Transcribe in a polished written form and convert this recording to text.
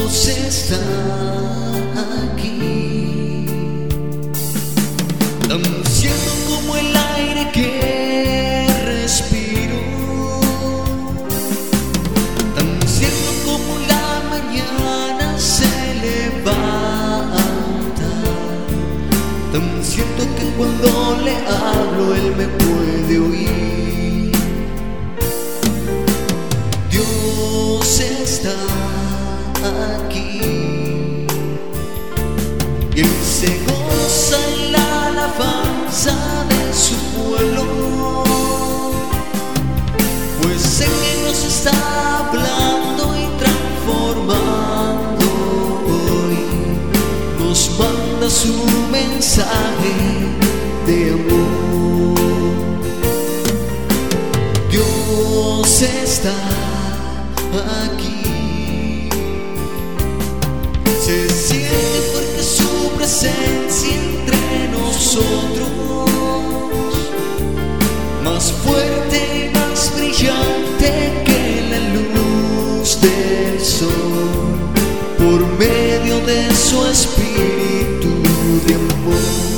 Dios está aquí, tan cierto como el aire que respiro, tan cierto como la mañana se levanta, tan cierto que cuando le hablo Él me puede oír. Dios está aquí y Él se goza en la alabanza de su pueblo, pues en Él nos está hablando y transformando hoy, nos manda su mensaje de amor. Dios está aquí, se siente fuerte su presencia entre nosotros, más fuerte y más brillante que la luz del sol, por medio de su espíritu de amor.